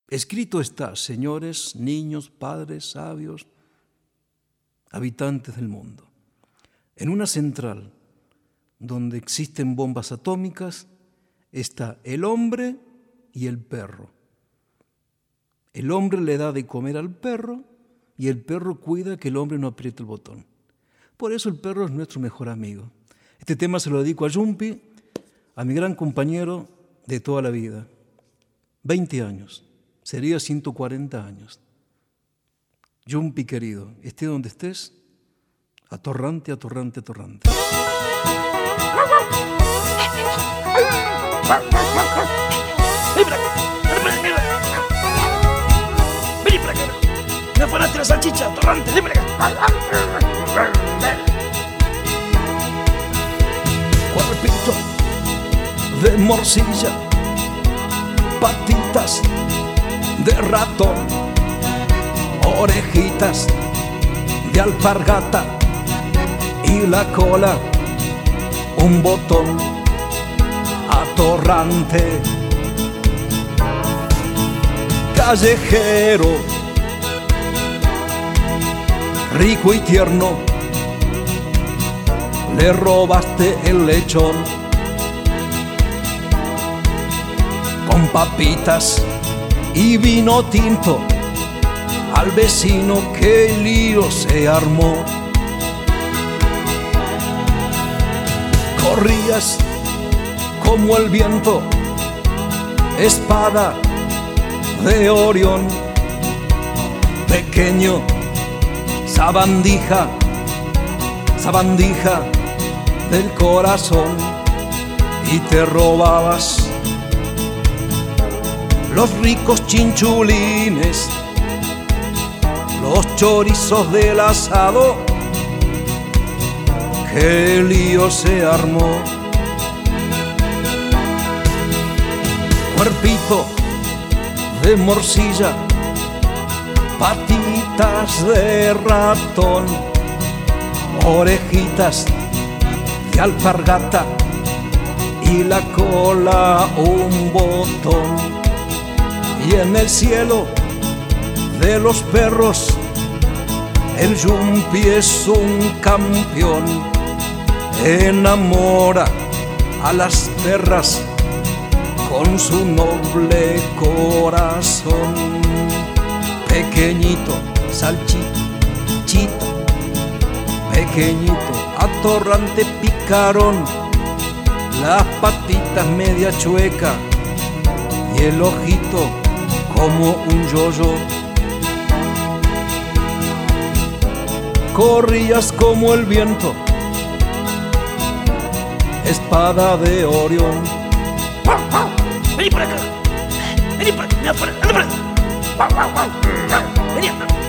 Escrito está, señores, niños, padres, sabios, habitantes del mundo. En una central donde existen bombas atómicas está el hombre y el perro. El hombre le da de comer al perro y el perro cuida que el hombre no apriete el botón. Por eso el perro es nuestro mejor amigo. Este tema se lo dedico a Yumpi, a mi gran compañero de toda la vida. 20 años, sería 140 años. Yumpi querido, esté donde estés, atorrante, atorrante, atorrante. Vení para acá. Me afanaste la salchicha, atorrante, vení para acá. Cuerpito de morcilla, patitas de ratón, orejitas de alpargata y la cola un botón atorrante. Callejero, rico y tierno, le robaste el lechón con papitas y vino tinto al vecino, que lío se armó. Corrías como el viento, espada de Orión, pequeño, sabandija, sabandija del corazón, y te robabas los ricos chinchulines, los chorizos del asado, que lío se armó. Cuerpito de morcilla, patitas de ratón, orejitas de alpargata y la cola un botón. Y en el cielo de los perros el Yumpi es un campeón. Enamora a las perras con su noble corazón. Pequeñito, salchichito, pequeñito, atorrante, picarón, las patitas media chueca y el ojito como un yoyo. Corrías como el viento, espada de Orión. Vení para acá. Vení para acá. Vení para acá. Vení.